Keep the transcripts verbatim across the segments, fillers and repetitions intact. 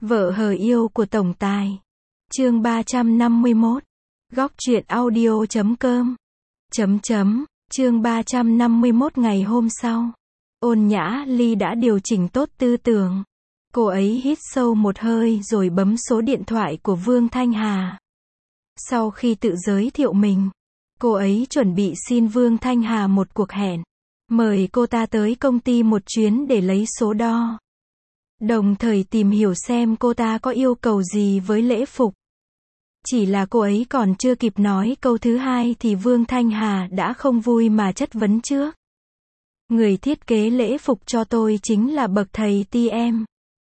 Vợ hờ yêu của tổng tài. Chương ba trăm năm mươi mốt. Góc truyện audio chấm com. Chấm chấm. Chương ba trăm năm mươi mốt ngày hôm sau. Ôn Nhã Ly đã điều chỉnh tốt tư tưởng. Cô ấy hít sâu một hơi rồi bấm số điện thoại của Vương Thanh Hà. Sau khi tự giới thiệu mình, cô ấy chuẩn bị xin Vương Thanh Hà một cuộc hẹn. Mời cô ta tới công ty một chuyến để lấy số đo. Đồng thời tìm hiểu xem cô ta có yêu cầu gì với lễ phục. Chỉ là cô ấy còn chưa kịp nói câu thứ hai thì Vương Thanh Hà đã không vui mà chất vấn trước. Người thiết kế lễ phục cho tôi chính là bậc thầy tê em.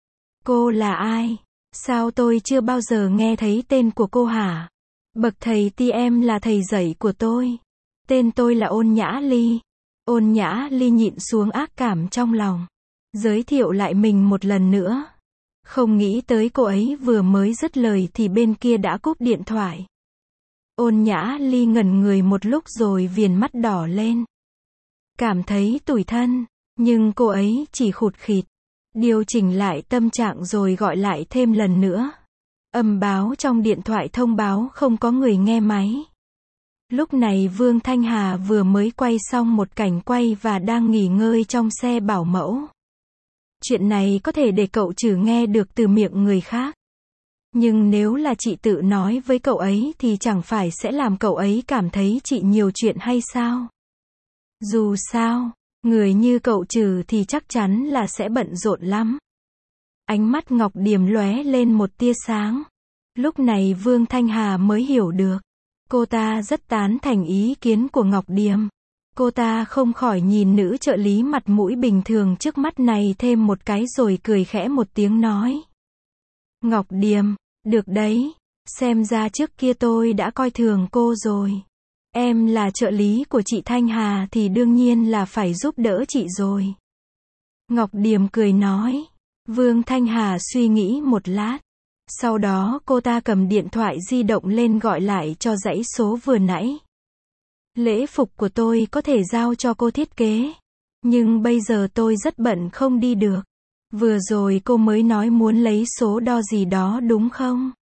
Cô là ai? Sao tôi chưa bao giờ nghe thấy tên của cô hả? Bậc thầy tê em là thầy dạy của tôi. Tên tôi là Ôn Nhã Ly. Ôn Nhã Ly nhịn xuống ác cảm trong lòng. Giới thiệu lại mình một lần nữa. Không nghĩ tới cô ấy vừa mới dứt lời thì bên kia đã cúp điện thoại. Ôn Nhã Ly ngẩn người một lúc rồi viền mắt đỏ lên. Cảm thấy tủi thân, nhưng cô ấy chỉ khụt khịt. Điều chỉnh lại tâm trạng rồi gọi lại thêm lần nữa. Âm báo trong điện thoại thông báo không có người nghe máy. Lúc này Vương Thanh Hà vừa mới quay xong một cảnh quay và đang nghỉ ngơi trong xe bảo mẫu. Chuyện này có thể để cậu Trử nghe được từ miệng người khác. Nhưng nếu là chị tự nói với cậu ấy thì chẳng phải sẽ làm cậu ấy cảm thấy chị nhiều chuyện hay sao? Dù sao, người như cậu Trử thì chắc chắn là sẽ bận rộn lắm. Ánh mắt Ngọc Điềm lóe lên một tia sáng. Lúc này Vương Thanh Hà mới hiểu được. Cô ta rất tán thành ý kiến của Ngọc Điềm. Cô ta không khỏi nhìn nữ trợ lý mặt mũi bình thường trước mắt này thêm một cái rồi cười khẽ một tiếng nói. Ngọc Điềm, được đấy, xem ra trước kia tôi đã coi thường cô rồi. Em là trợ lý của chị Thanh Hà thì đương nhiên là phải giúp đỡ chị rồi. Ngọc Điềm cười nói. Vương Thanh Hà suy nghĩ một lát. Sau đó cô ta cầm điện thoại di động lên gọi lại cho dãy số vừa nãy. Lễ phục của tôi có thể giao cho cô thiết kế. Nhưng bây giờ tôi rất bận không đi được. Vừa rồi cô mới nói muốn lấy số đo gì đó đúng không?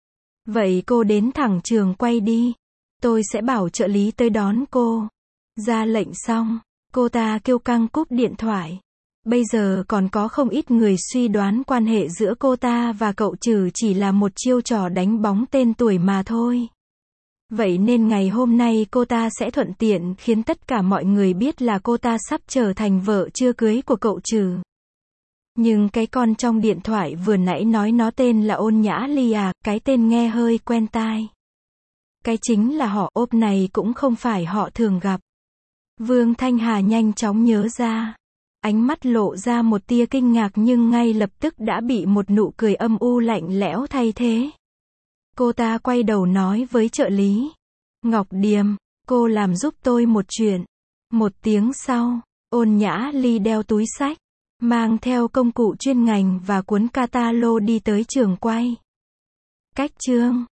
Vậy cô đến thẳng trường quay đi. Tôi sẽ bảo trợ lý tới đón cô. Ra lệnh xong, cô ta kêu căng cúp điện thoại. Bây giờ còn có không ít người suy đoán quan hệ giữa cô ta và cậu Trử chỉ là một chiêu trò đánh bóng tên tuổi mà thôi. Vậy nên ngày hôm nay cô ta sẽ thuận tiện khiến tất cả mọi người biết là cô ta sắp trở thành vợ chưa cưới của cậu Trử. Nhưng cái con trong điện thoại vừa nãy nói nó tên là Ôn Nhã Ly à, cái tên nghe hơi quen tai. Cái chính là họ ốp này cũng không phải họ thường gặp. Vương Thanh Hà nhanh chóng nhớ ra. Ánh mắt lộ ra một tia kinh ngạc nhưng ngay lập tức đã bị một nụ cười âm u lạnh lẽo thay thế. Cô ta quay đầu nói với trợ lý. Ngọc Điềm, cô làm giúp tôi một chuyện. Một tiếng sau, Ôn Nhã Ly đeo túi xách, mang theo công cụ chuyên ngành và cuốn catalog đi tới trường quay. Cách chương